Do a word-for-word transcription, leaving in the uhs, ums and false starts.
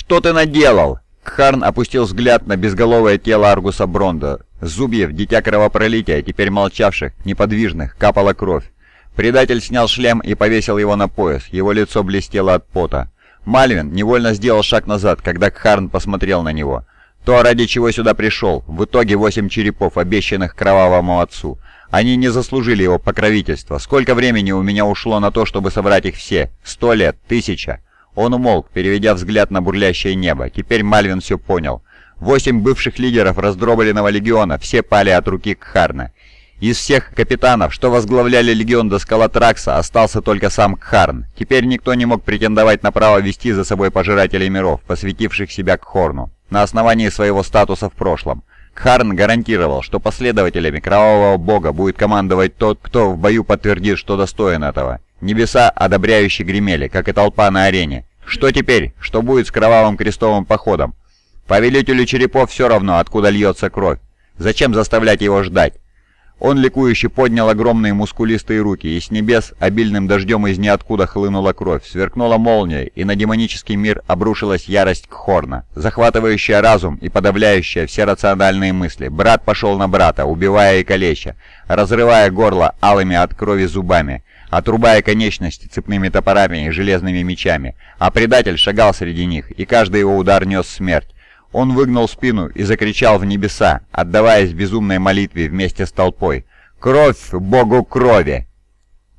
«Что ты наделал?» Кхарн опустил взгляд на безголовое тело Аргуса Бронда. С зубьев, дитя кровопролития, теперь молчавших, неподвижных, капала кровь. Предатель снял шлем и повесил его на пояс, его лицо блестело от пота. Мальвин невольно сделал шаг назад, когда Кхарн посмотрел на него. То, ради чего сюда пришел, в итоге восемь черепов, обещанных кровавому отцу. Они не заслужили его покровительства. Сколько времени у меня ушло на то, чтобы собрать их все? Сто лет? Тысяча? Он умолк, переведя взгляд на бурлящее небо. Теперь Мальвин все понял. Восемь бывших лидеров раздробленного легиона, все пали от руки Кхарна. Из всех капитанов, что возглавляли легион до Скалатракса, остался только сам Кхарн. Теперь никто не мог претендовать на право вести за собой пожирателей миров, посвятивших себя Кхорну, на основании своего статуса в прошлом. Кхарн гарантировал, что последователями Кровавого Бога будет командовать тот, кто в бою подтвердит, что достоин этого. Небеса одобряюще гремели, как и толпа на арене. Что теперь? Что будет с Кровавым Крестовым походом? Повелителю черепов все равно, откуда льется кровь. Зачем заставлять его ждать? Он ликующе поднял огромные мускулистые руки, и с небес обильным дождем из ниоткуда хлынула кровь, сверкнула молния, и на демонический мир обрушилась ярость Кхорна, захватывающая разум и подавляющая все рациональные мысли. Брат пошел на брата, убивая и калеча, разрывая горло алыми от крови зубами, отрубая конечности цепными топорами и железными мечами, а предатель шагал среди них, и каждый его удар нес смерть. Он выгнул спину и закричал в небеса, отдаваясь безумной молитве вместе с толпой: «Кровь Богу крови!»